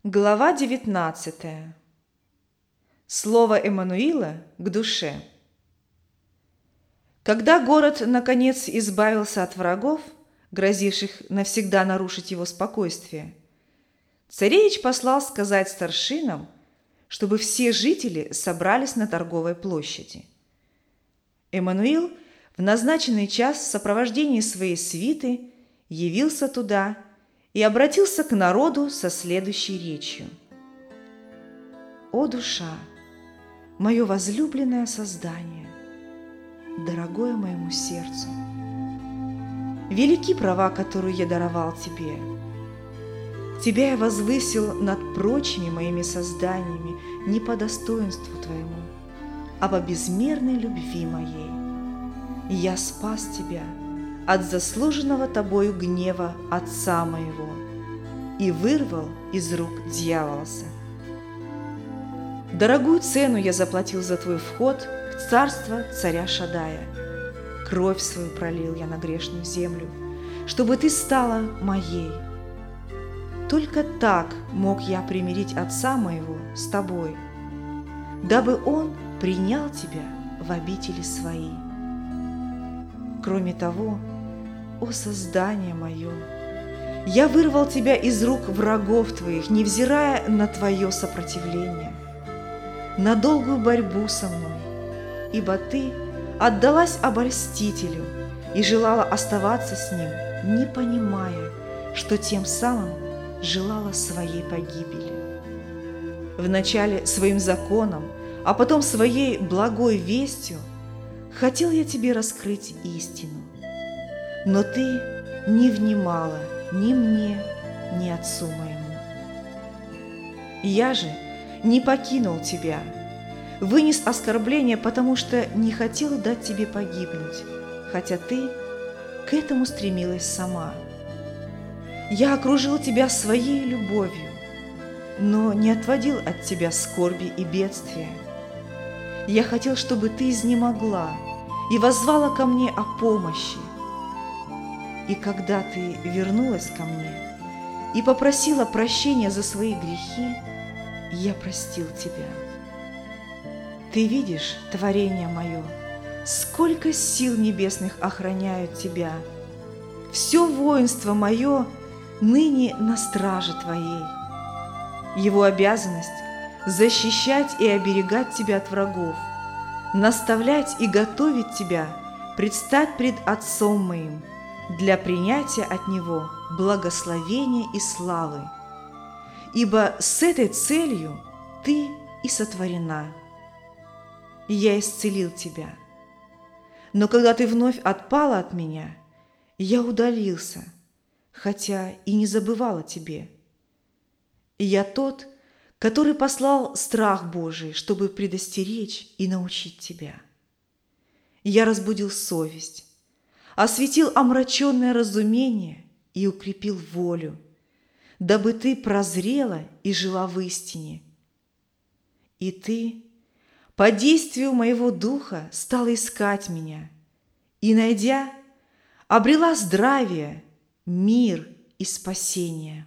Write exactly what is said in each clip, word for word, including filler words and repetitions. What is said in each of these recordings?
Глава девятнадцатая. Слово Эммануила к душе. Когда город, наконец, избавился от врагов, грозивших навсегда нарушить его спокойствие, царевич послал сказать старшинам, чтобы все жители собрались на торговой площади. Эммануил в назначенный час в сопровождении своей свиты явился туда и обратился к народу со следующей речью. «О душа, мое возлюбленное создание, дорогое моему сердцу, велики права, которые я даровал тебе. Тебя я возвысил над прочими моими созданиями не по достоинству твоему, а по безмерной любви моей. И я спас тебя от заслуженного тобою гнева отца моего и вырвал из рук дьяволоса. Дорогую цену я заплатил за твой вход в царство царя Шадая. Кровь свою пролил я на грешную землю, чтобы ты стала моей. Только так мог я примирить отца моего с тобой, дабы он принял тебя в обители свои. Кроме того, о создание мое, я вырвал тебя из рук врагов твоих, невзирая на твое сопротивление, на долгую борьбу со мной, ибо ты отдалась обольстителю и желала оставаться с ним, не понимая, что тем самым желала своей погибели. Вначале своим законом, а потом своей благой вестью хотел я тебе раскрыть истину, но ты не внимала ни мне, ни отцу моему. Я же не покинул тебя, вынес оскорбление, потому что не хотел дать тебе погибнуть, хотя ты к этому стремилась сама. Я окружил тебя своей любовью, но не отводил от тебя скорби и бедствия. Я хотел, чтобы ты изнемогла и воззвала ко мне о помощи. И когда ты вернулась ко мне и попросила прощения за свои грехи, я простил тебя. Ты видишь, творение мое, сколько сил небесных охраняют тебя. Все воинство мое ныне на страже твоей. Его обязанность – защищать и оберегать тебя от врагов, наставлять и готовить тебя предстать пред Отцом моим для принятия от Него благословения и славы. Ибо с этой целью ты и сотворена. И я исцелил тебя. Но когда ты вновь отпала от меня, я удалился, хотя и не забывал о тебе. И я тот, который послал страх Божий, чтобы предостеречь и научить тебя. Я разбудил совесть, осветил омраченное разумение и укрепил волю, дабы ты прозрела и жила в истине. И ты, по действию моего духа, стала искать меня, и, найдя, обрела здравие, мир и спасение.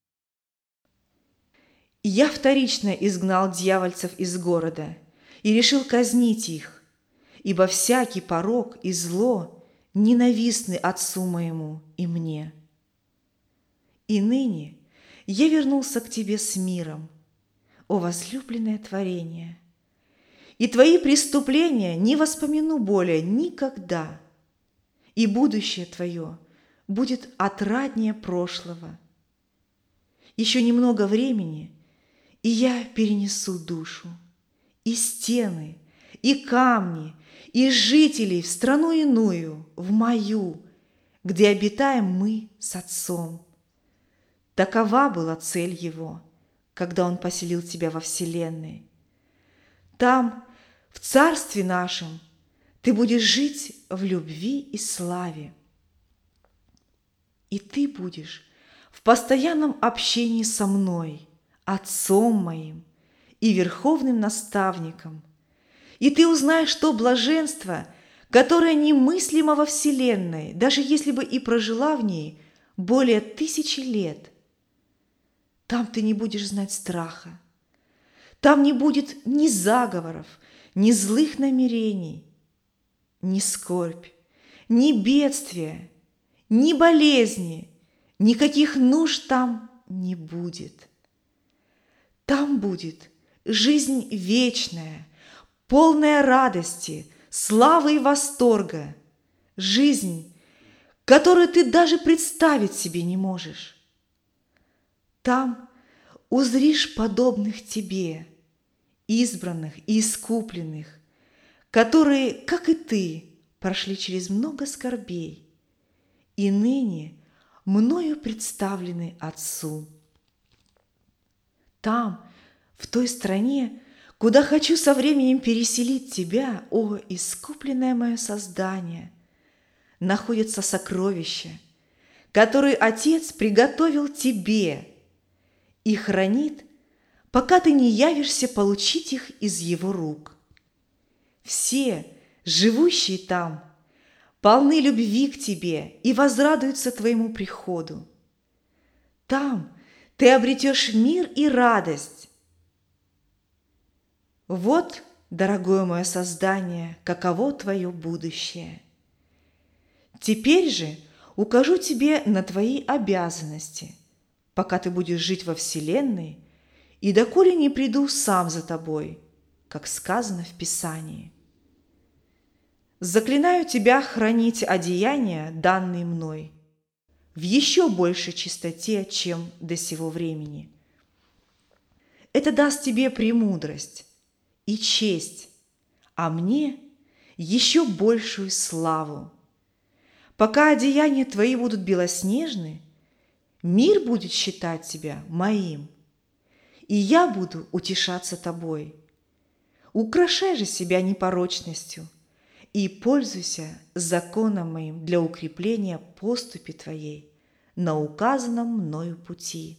Я вторично изгнал дьявольцев из города и решил казнить их, ибо всякий порок и зло ненавистны отцу моему и мне. И ныне я вернулся к тебе с миром, о возлюбленное творение, и твои преступления не воспомяну более никогда, и будущее твое будет отраднее прошлого. Еще немного времени, и я перенесу душу, и стены, и камни, и жителей в страну иную, в мою, где обитаем мы с Отцом. Такова была цель Его, когда Он поселил тебя во вселенной. Там, в Царстве нашем, ты будешь жить в любви и славе. И ты будешь в постоянном общении со мной, Отцом моим и Верховным Наставником. И ты узнаешь то блаженство, которое немыслимо во вселенной, даже если бы и прожила в ней более тысячи лет. Там ты не будешь знать страха. Там не будет ни заговоров, ни злых намерений, ни скорбь, ни бедствия, ни болезни, никаких нужд там не будет. Там будет жизнь вечная, полная радости, славы и восторга, жизнь, которую ты даже представить себе не можешь. Там узришь подобных тебе, избранных и искупленных, которые, как и ты, прошли через много скорбей и ныне мною представлены Отцу. Там, в той стране, куда хочу со временем переселить тебя, о, искупленное мое создание, находятся сокровища, которые Отец приготовил тебе и хранит, пока ты не явишься получить их из Его рук. Все, живущие там, полны любви к тебе и возрадуются твоему приходу. Там ты обретешь мир и радость. Вот, дорогое мое создание, каково твое будущее. Теперь же укажу тебе на твои обязанности, пока ты будешь жить во вселенной, и доколе не приду сам за тобой, как сказано в Писании. Заклинаю тебя хранить одеяния, данные мной, в еще большей чистоте, чем до сего времени. Это даст тебе премудрость и честь, а мне еще большую славу. Пока одеяния твои будут белоснежны, мир будет считать тебя моим, и я буду утешаться тобой. Украшай же себя непорочностью и пользуйся законом моим для укрепления поступи твоей на указанном мною пути.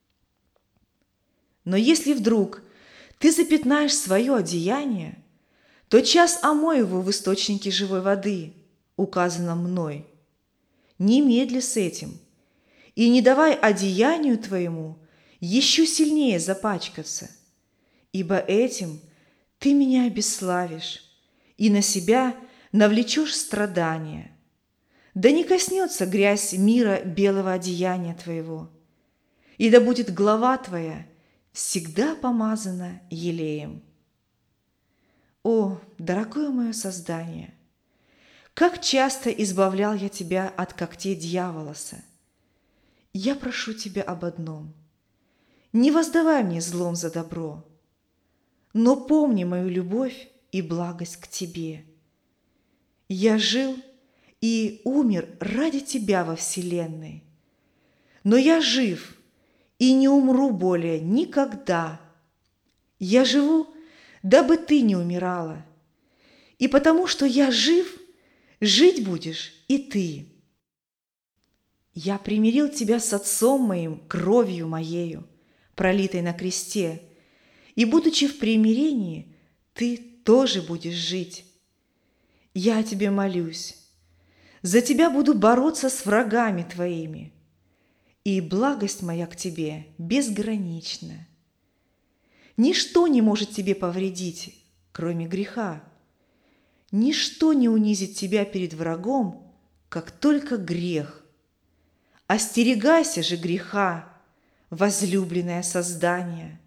Но если вдруг ты запятнаешь свое одеяние, то час омой его в источнике живой воды, указанном мной. Немедли с этим, и не давай одеянию твоему еще сильнее запачкаться, ибо этим ты меня обесславишь и на себя навлечешь страдания. Да не коснется грязь мира белого одеяния твоего, и да будет глава твоя всегда помазана елеем. О, дорогое мое создание! Как часто избавлял я тебя от когтей дьяволоса! Я прошу тебя об одном: не воздавай мне злом за добро, но помни мою любовь и благость к тебе. Я жил и умер ради тебя во вселенной, но я жив и не умру более никогда. Я живу, дабы ты не умирала, и потому что я жив, жить будешь и ты. Я примирил тебя с Отцом моим кровью моею, пролитой на кресте, и, будучи в примирении, ты тоже будешь жить. Я о тебе молюсь, за тебя буду бороться с врагами твоими, и благость моя к тебе безгранична. Ничто не может тебе повредить, кроме греха. Ничто не унизит тебя перед врагом, как только грех. Остерегайся же греха, возлюбленное создание.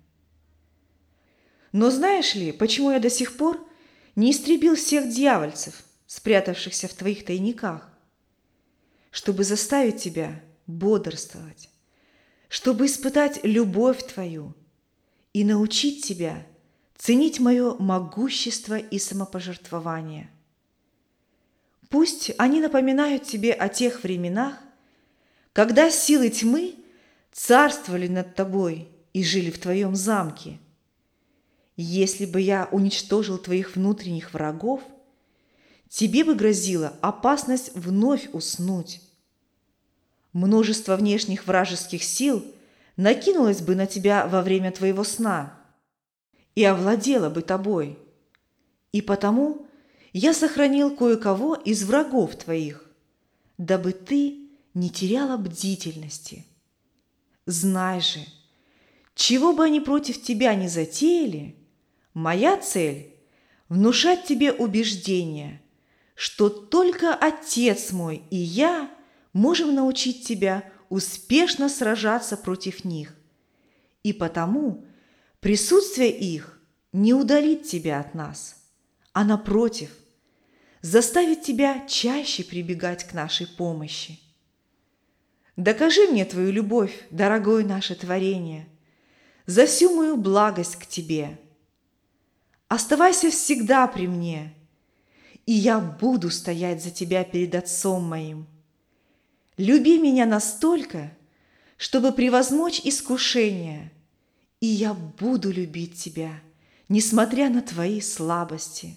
Но знаешь ли, почему я до сих пор не истребил всех дьявольцев, спрятавшихся в твоих тайниках? Чтобы заставить тебя бодрствовать, чтобы испытать любовь твою и научить тебя ценить мое могущество и самопожертвование. Пусть они напоминают тебе о тех временах, когда силы тьмы царствовали над тобой и жили в твоем замке. Если бы я уничтожил твоих внутренних врагов, тебе бы грозила опасность вновь уснуть. Множество внешних вражеских сил накинулось бы на тебя во время твоего сна и овладело бы тобой. И потому я сохранил кое-кого из врагов твоих, дабы ты не теряла бдительности. Знай же, Чего бы они против тебя ни затеяли, моя цель – внушать тебе убеждение, что только Отец мой и я можем научить тебя успешно сражаться против них, и потому присутствие их не удалит тебя от нас, а напротив, заставит тебя чаще прибегать к нашей помощи. Докажи мне твою любовь, дорогое наше творение, за всю мою благость к тебе. Оставайся всегда при мне, и я буду стоять за тебя перед Отцом моим. Люби меня настолько, чтобы превозмочь искушение, и я буду любить тебя, несмотря на твои слабости.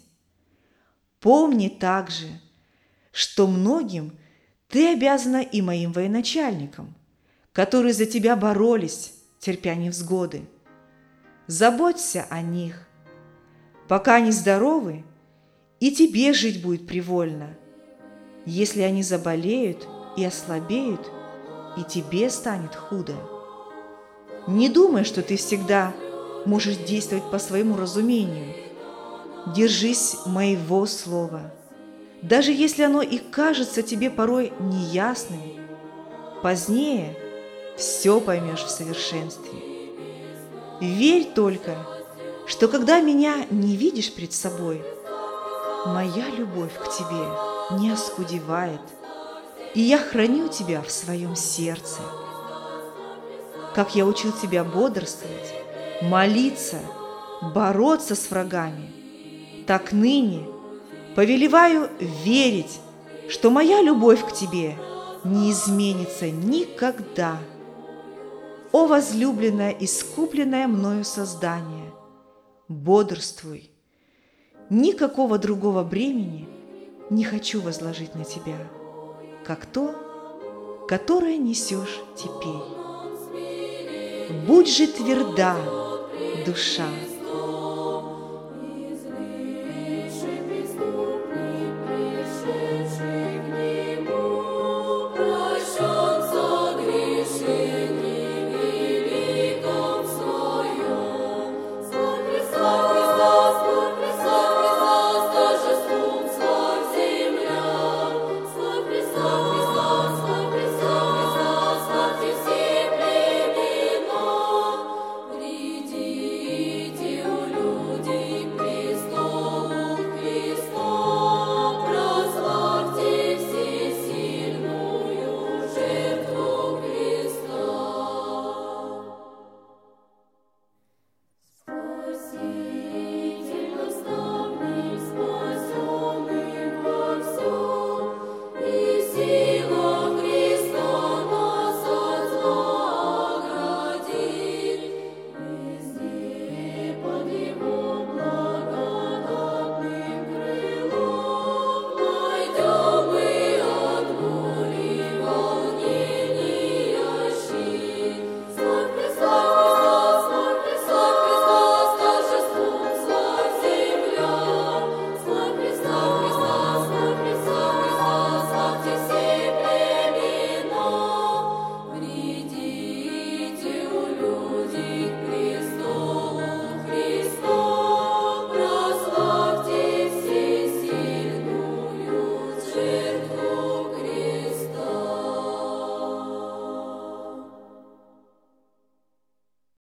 Помни также, что многим ты обязана и моим военачальникам, которые за тебя боролись, терпя невзгоды. Заботься о них. Пока они здоровы, и тебе жить будет привольно. Если они заболеют и ослабеют, и тебе станет худо. Не думай, что ты всегда можешь действовать по своему разумению. Держись моего слова. Даже если оно и кажется тебе порой неясным, позднее все поймешь в совершенстве. Верь только, что когда меня не видишь пред собой, моя любовь к тебе не оскудевает, и я храню тебя в своем сердце. Как я учил тебя бодрствовать, молиться, бороться с врагами, так ныне повелеваю верить, что моя любовь к тебе не изменится никогда. О возлюбленное, искупленное мною создание, бодрствуй. Никакого другого бремени не хочу возложить на тебя, как то, которое несешь теперь. Будь же тверда, душа,